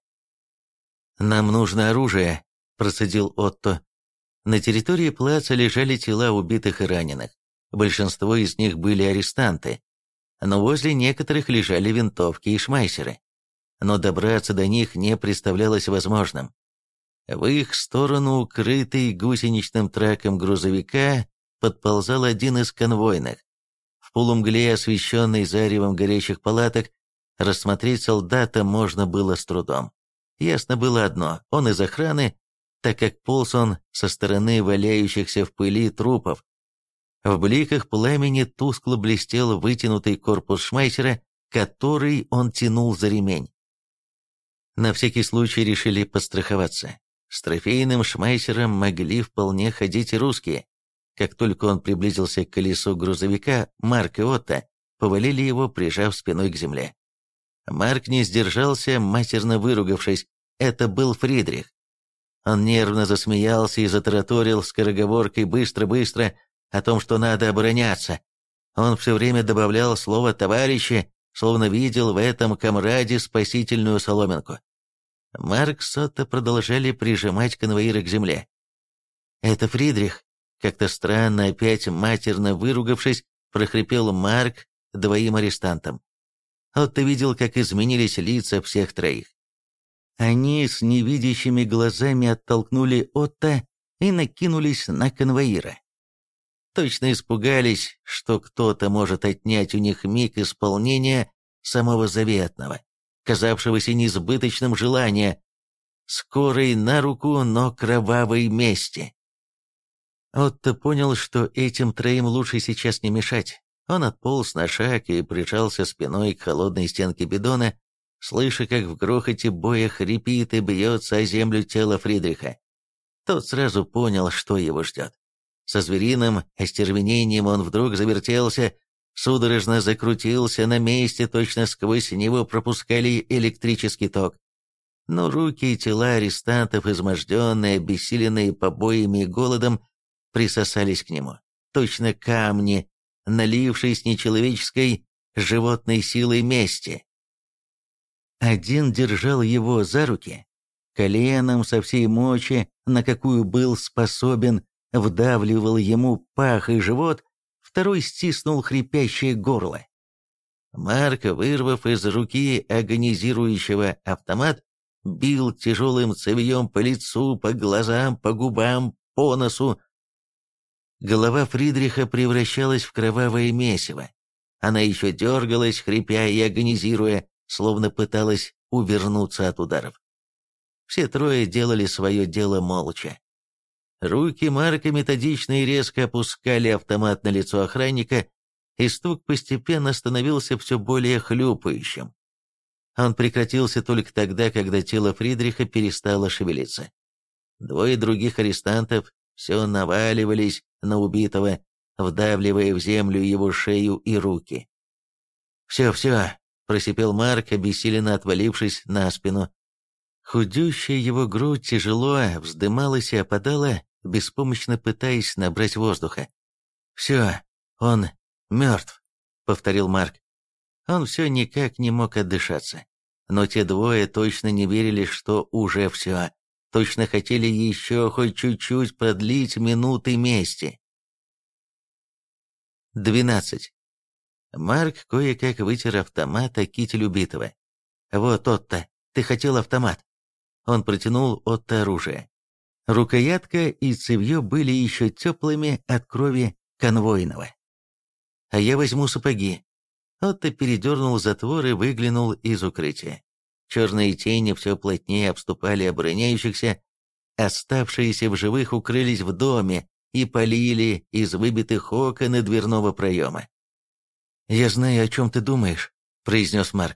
«Нам нужно оружие», – процедил Отто. На территории плаца лежали тела убитых и раненых. Большинство из них были арестанты, но возле некоторых лежали винтовки и шмайсеры. Но добраться до них не представлялось возможным. В их сторону, укрытый гусеничным траком грузовика, подползал один из конвойных. В полумгле, освещенной заревом горящих палаток, рассмотреть солдата можно было с трудом. Ясно было одно – он из охраны, так как полз он со стороны валяющихся в пыли трупов. В бликах пламени тускло блестел вытянутый корпус шмайсера, который он тянул за ремень. На всякий случай решили подстраховаться. С трофейным шмайсером могли вполне ходить и русские. Как только он приблизился к колесу грузовика, Марк и Отто повалили его, прижав спиной к земле. Марк не сдержался, матерно выругавшись. Это был Фридрих. Он нервно засмеялся и затараторил скороговоркой быстро-быстро о том, что надо обороняться. Он все время добавлял слово «товарищи», словно видел в этом комраде спасительную соломинку. Марк с Отто продолжали прижимать конвоира к земле. «Это Фридрих», — как-то странно, опять матерно выругавшись, прохрипел Марк двоим арестантам. Отто видел, как изменились лица всех троих. Они с невидящими глазами оттолкнули Отто и накинулись на конвоира. Точно испугались, что кто-то может отнять у них миг исполнения самого заветного, казавшегося несбыточным желания, скорой на руку, но кровавой мести. Отто понял, что этим троим лучше сейчас не мешать. Он отполз на шаг и прижался спиной к холодной стенке бидона, слыша, как в грохоте боя хрипит и бьется о землю тело Фридриха. Тот сразу понял, что его ждет. Со звериным остервенением он вдруг завертелся, судорожно закрутился на месте, точно сквозь него пропускали электрический ток. Но руки и тела арестантов, изможденные, обессиленные побоями и голодом, присосались к нему, точно камни, налившись нечеловеческой животной силой мести. Один держал его за руки, коленом со всей мочи, на какую был способен, вдавливал ему пах и живот, второй стиснул хрипящее горло. Марк, вырвав из руки агонизирующего автомат, бил тяжелым цевьем по лицу, по глазам, по губам, по носу. Голова Фридриха превращалась в кровавое месиво. Она еще дергалась, хрипя и агонизируя, словно пыталась увернуться от ударов. Все трое делали свое дело молча. Руки Марка методично и резко опускали автомат на лицо охранника, и стук постепенно становился все более хлюпающим. Он прекратился только тогда, когда тело Фридриха перестало шевелиться. Двое других арестантов все наваливались на убитого, вдавливая в землю его шею и руки. «Все, все», — просипел Марк, обессиленно отвалившись на спину. Худющая его грудь тяжело вздымалась и опадала, беспомощно пытаясь набрать воздуха. «Все, он мертв», — повторил Марк. Он все никак не мог отдышаться. Но те двое точно не верили, что уже все. Точно хотели еще хоть чуть-чуть продлить минуты мести. двенадцать. Марк кое-как вытер автомат о китель убитого. «Вот, Отто, ты хотел автомат». Он протянул Отто оружие. Рукоятка и цевье были еще теплыми от крови конвойного. «А я возьму сапоги». Отто передернул затвор и выглянул из укрытия. Черные тени все плотнее обступали обороняющихся, оставшиеся в живых укрылись в доме и полили из выбитых окон и дверного проема. «Я знаю, о чем ты думаешь», — произнес Марк.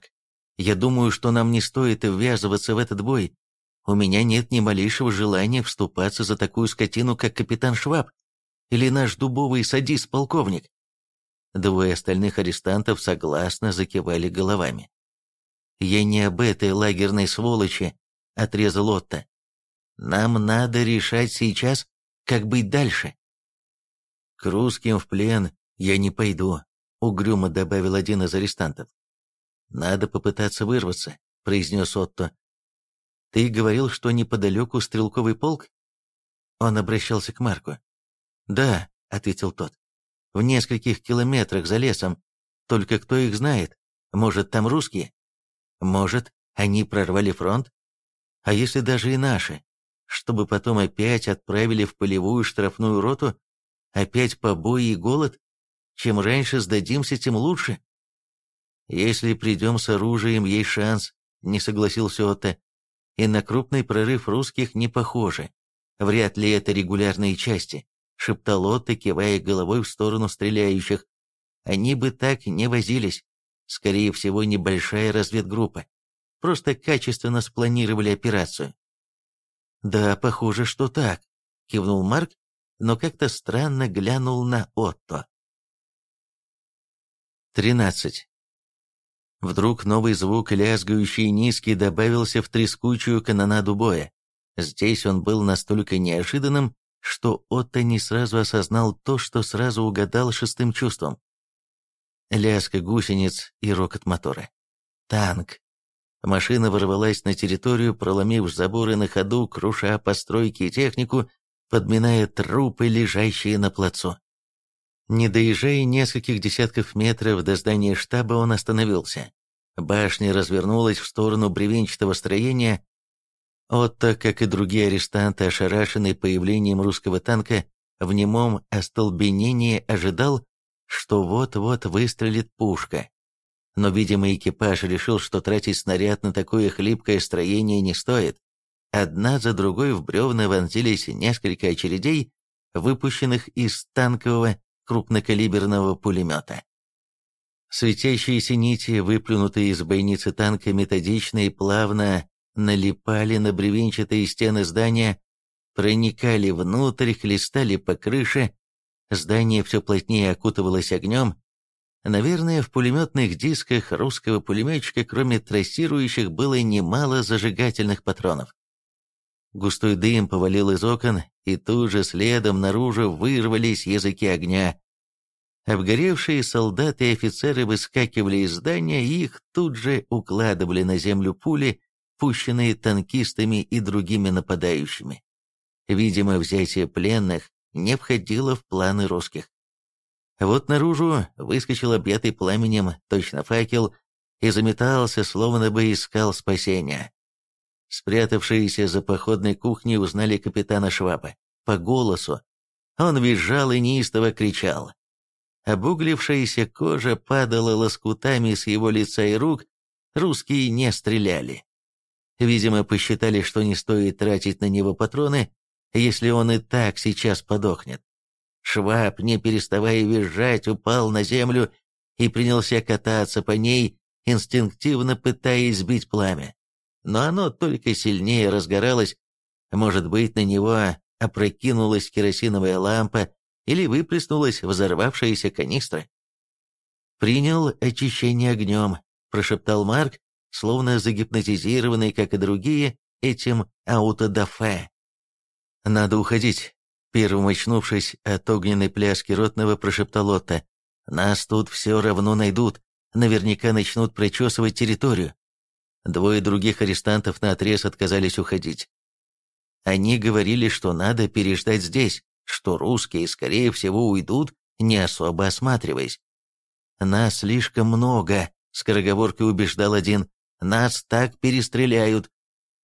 Я думаю, что нам не стоит ввязываться в этот бой. У меня нет ни малейшего желания вступаться за такую скотину, как капитан Шваб или наш дубовый садист-полковник». Двое остальных арестантов согласно закивали головами. «Я не об этой лагерной сволочи», — отрезал Отто. «Нам надо решать сейчас, как быть дальше». «К русским в плен я не пойду», — угрюмо добавил один из арестантов. «Надо попытаться вырваться», — произнес Отто. «Ты говорил, что неподалеку стрелковый полк?» Он обращался к Марку. «Да», — ответил тот, — «в нескольких километрах за лесом. Только кто их знает? Может, там русские? Может, они прорвали фронт? А если даже и наши? Чтобы потом опять отправили в полевую штрафную роту? Опять побои и голод? Чем раньше сдадимся, тем лучше». «Если придем с оружием, есть шанс», — не согласился Отто. «И на крупный прорыв русских не похоже. Вряд ли это регулярные части», — шептал Отто, кивая головой в сторону стреляющих. «Они бы так не возились. Скорее всего, небольшая разведгруппа. Просто качественно спланировали операцию». «Да, похоже, что так», — кивнул Марк, но как-то странно глянул на Отто. тринадцать. Вдруг новый звук, лязгающий и низкий, добавился в трескучую канонаду боя. Здесь он был настолько неожиданным, что Отто не сразу осознал то, что сразу угадал шестым чувством. Лязг гусениц и рокот мотора. Танк. Машина ворвалась на территорию, проломив заборы на ходу, круша постройки и технику, подминая трупы, лежащие на плацу. Не доезжая нескольких десятков метров до здания штаба, он остановился. Башня развернулась в сторону бревенчатого строения. Отто, как и другие арестанты, ошарашенный появлением русского танка, в немом остолбенении ожидал, что вот-вот выстрелит пушка. Но, видимо, экипаж решил, что тратить снаряд на такое хлипкое строение не стоит. Одна за другой в бревна вонзились несколько очередей, выпущенных из танкового крупнокалиберного пулемета. Светящиеся нити, выплюнутые из бойницы танка, методично и плавно налипали на бревенчатые стены здания, проникали внутрь, хлестали по крыше. Здание все плотнее окутывалось огнем. Наверное, в пулеметных дисках русского пулеметчика, кроме трассирующих, было немало зажигательных патронов. Густой дым повалил из окон, и тут же следом наружу вырвались языки огня. Обгоревшие солдаты и офицеры выскакивали из здания, и их тут же укладывали на землю пули, пущенные танкистами и другими нападающими. Видимо, взятие пленных не входило в планы русских. Вот наружу выскочил объятый пламенем, точно факел, и заметался, словно бы искал спасения. Спрятавшиеся за походной кухней узнали капитана Шваба. По голосу. Он визжал и неистово кричал. Обуглившаяся кожа падала лоскутами с его лица и рук, русские не стреляли. Видимо, посчитали, что не стоит тратить на него патроны, если он и так сейчас подохнет. Шваб, не переставая визжать, упал на землю и принялся кататься по ней, инстинктивно пытаясь сбить пламя. Но оно только сильнее разгоралось. Может быть, на него опрокинулась керосиновая лампа или выплеснулась взорвавшаяся канистра. «Принял очищение огнем», — прошептал Марк, словно загипнотизированный, как и другие, этим аутодафе. «Надо уходить», — первым очнувшись от огненной пляски ротного, прошептал Отто. «Нас тут все равно найдут, наверняка начнут прочесывать территорию». Двое других арестантов наотрез отказались уходить. Они говорили, что надо переждать здесь, что русские, скорее всего, уйдут, не особо осматриваясь. «Нас слишком много», — скороговоркой убеждал один, — «нас так перестреляют».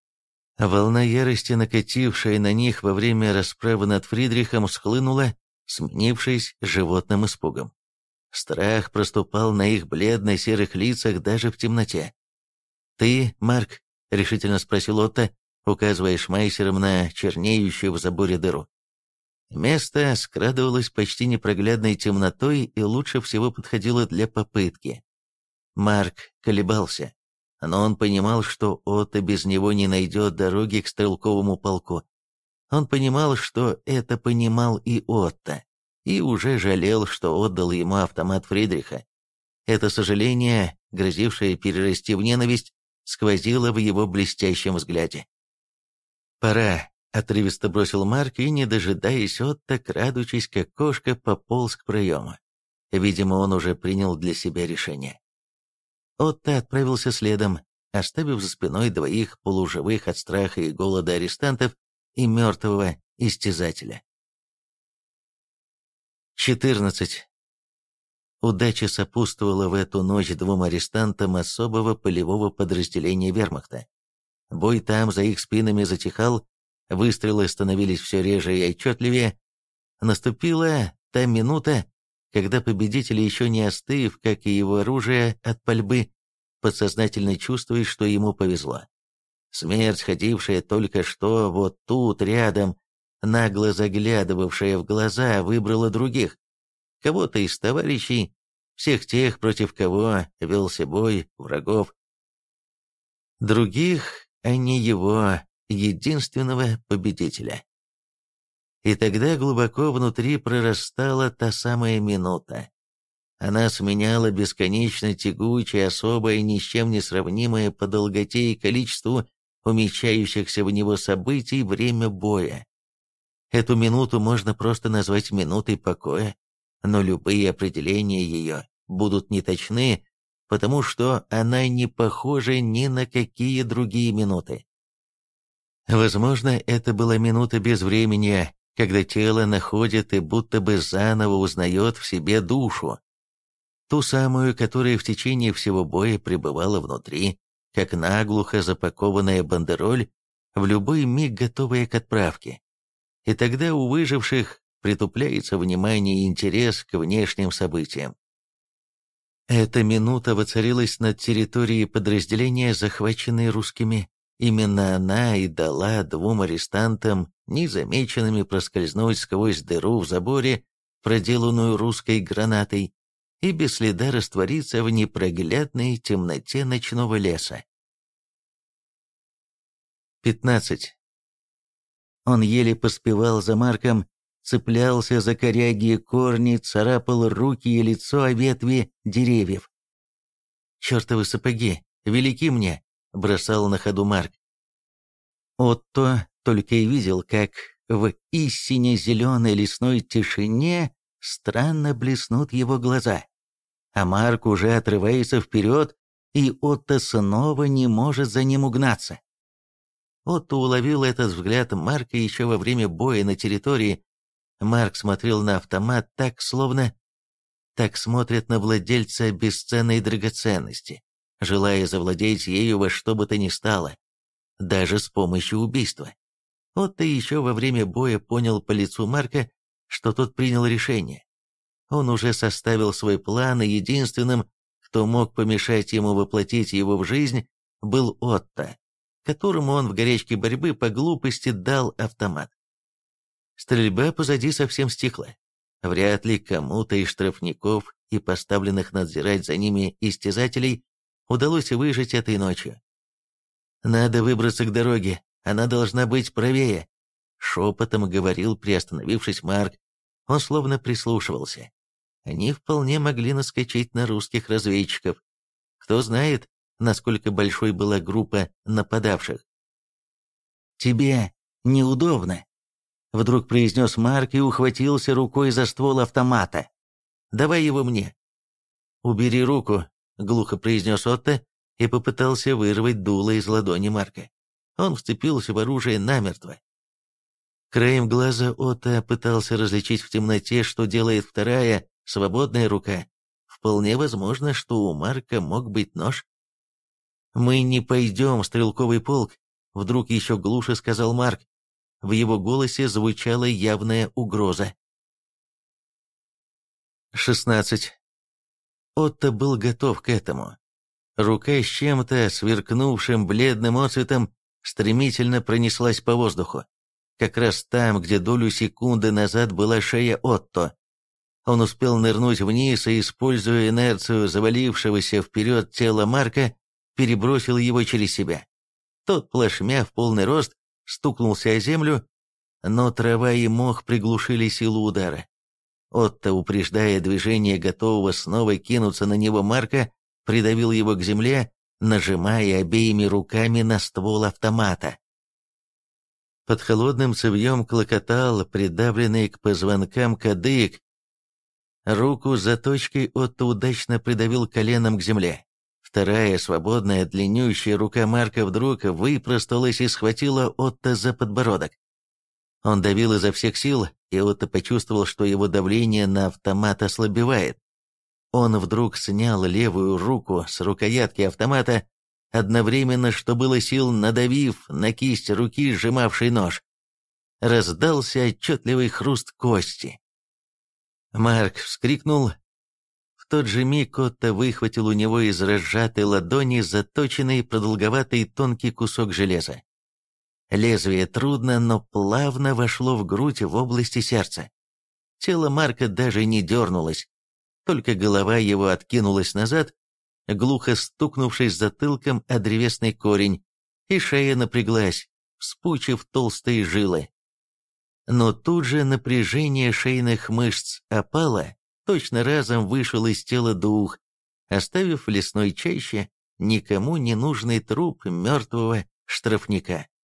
Волна ярости, накатившая на них во время расправы над Фридрихом, схлынула, сменившись животным испугом. Страх проступал на их бледно-серых лицах даже в темноте. «Ты, Марк?» — решительно спросил Отто, указывая шмайсером на чернеющую в заборе дыру. Место скрадывалось почти непроглядной темнотой и лучше всего подходило для попытки. Марк колебался. но он понимал, что Отто без него не найдет дороги к стрелковому полку. Он понимал, что это понимал и Отто, и уже жалел, что отдал ему автомат Фридриха. Это сожаление, грозившее перерасти в ненависть, сквозило в его блестящем взгляде. «Пора», — отрывисто бросил Марк и, не дожидаясь Отто, крадучись как кошка, пополз к проему. Видимо, он уже принял для себя решение. Отто отправился следом, оставив за спиной двоих полуживых от страха и голода арестантов и мертвого истязателя. четырнадцать. Удача сопутствовала в эту ночь двум арестантам особого полевого подразделения вермахта. Бой там за их спинами затихал, выстрелы становились все реже и отчетливее. Наступила та минута, когда победитель, еще не остыв, как и его оружие от пальбы, подсознательно чувствует, что ему повезло. Смерть, ходившая только что вот тут, рядом, нагло заглядывавшая в глаза, выбрала других. Кого-то из товарищей, всех тех, против кого велся бой, врагов. Других, а не его, единственного победителя. И тогда глубоко внутри прорастала та самая минута. Она сменяла бесконечно тягучее, особое, ни с чем не сравнимое по долготе и количеству умещающихся в него событий время боя. Эту минуту можно просто назвать минутой покоя, но любые определения ее будут неточны, потому что она не похожа ни на какие другие минуты. Возможно, это была минута безвремени, когда тело находит и будто бы заново узнает в себе душу, ту самую, которая в течение всего боя пребывала внутри, как наглухо запакованная бандероль, в любой миг готовая к отправке. И тогда у выживших притупляется внимание и интерес к внешним событиям. Эта минута воцарилась над территорией подразделения, захваченной русскими. Именно она и дала двум арестантам незамеченными проскользнуть сквозь дыру в заборе, проделанную русской гранатой, и без следа раствориться в непроглядной темноте ночного леса. пятнадцать. Он еле поспевал за Марком, цеплялся за коряги и корни, царапал руки и лицо о ветви деревьев. «Чертовы сапоги, велики мне!» — бросал на ходу Марк. Отто только и видел, как в истине зеленой лесной тишине странно блеснут его глаза. А Марк уже отрывается вперед, и Отто снова не может за ним угнаться. Отто уловил этот взгляд Марка еще во время боя на территории. Марк смотрел на автомат так, словно так смотрят на владельца бесценной драгоценности, желая завладеть ею во что бы то ни стало, даже с помощью убийства. Отто еще во время боя понял по лицу Марка, что тот принял решение. Он уже составил свой план, и единственным, кто мог помешать ему воплотить его в жизнь, был Отто, которому он в горячке борьбы по глупости дал автомат. Стрельба позади совсем стихла. Вряд ли кому-то из штрафников и поставленных надзирать за ними истязателей удалось выжить этой ночью. «Надо выбраться к дороге, она должна быть правее», — шепотом говорил, приостановившись, Марк. Он словно прислушивался. Они вполне могли наскочить на русских разведчиков. Кто знает, насколько большой была группа нападавших. «Тебе неудобно», — вдруг произнес Марк и ухватился рукой за ствол автомата. «Давай его мне». «Убери руку», — глухо произнес Отто и попытался вырвать дуло из ладони Марка. Он вцепился в оружие намертво. Краем глаза Отто пытался различить в темноте, что делает вторая, свободная рука. Вполне возможно, что у Марка мог быть нож. «Мы не пойдем в стрелковый полк», — вдруг еще глуше сказал Марк. В его голосе звучала явная угроза. шестнадцать. Отто был готов к этому. Рука с чем-то, сверкнувшим бледным отцветом, стремительно пронеслась по воздуху. Как раз там, где долю секунды назад была шея Отто. Он успел нырнуть вниз и, используя инерцию завалившегося вперед тела Марка, перебросил его через себя. Тот, плашмя в полный рост, стукнулся о землю, но трава и мох приглушили силу удара. Отто, упреждая движение готового снова кинуться на него Марка, придавил его к земле, нажимая обеими руками на ствол автомата. Под холодным цевьем клокотал придавленный к позвонкам кадык. Руку с заточкой Отто удачно придавил коленом к земле. Вторая, свободная, длиннющая рука Марка вдруг выпросталась и схватила Отто за подбородок. Он давил изо всех сил, и Отто почувствовал, что его давление на автомат ослабевает. Он вдруг снял левую руку с рукоятки автомата, одновременно, что было сил, надавив на кисть руки, сжимавшей нож. Раздался отчетливый хруст кости. Марк вскрикнул. В тот же миг Отто выхватил у него из разжатой ладони заточенный продолговатый тонкий кусок железа. Лезвие трудно, но плавно вошло в грудь в области сердца. Тело Марка даже не дернулось, только голова его откинулась назад, глухо стукнувшись затылком о древесный корень, и шея напряглась, вспучив толстые жилы. Но тут же напряжение шейных мышц опало, точно разом вышел из тела дух, оставив в лесной чаще никому не нужный труп мертвого штрафника.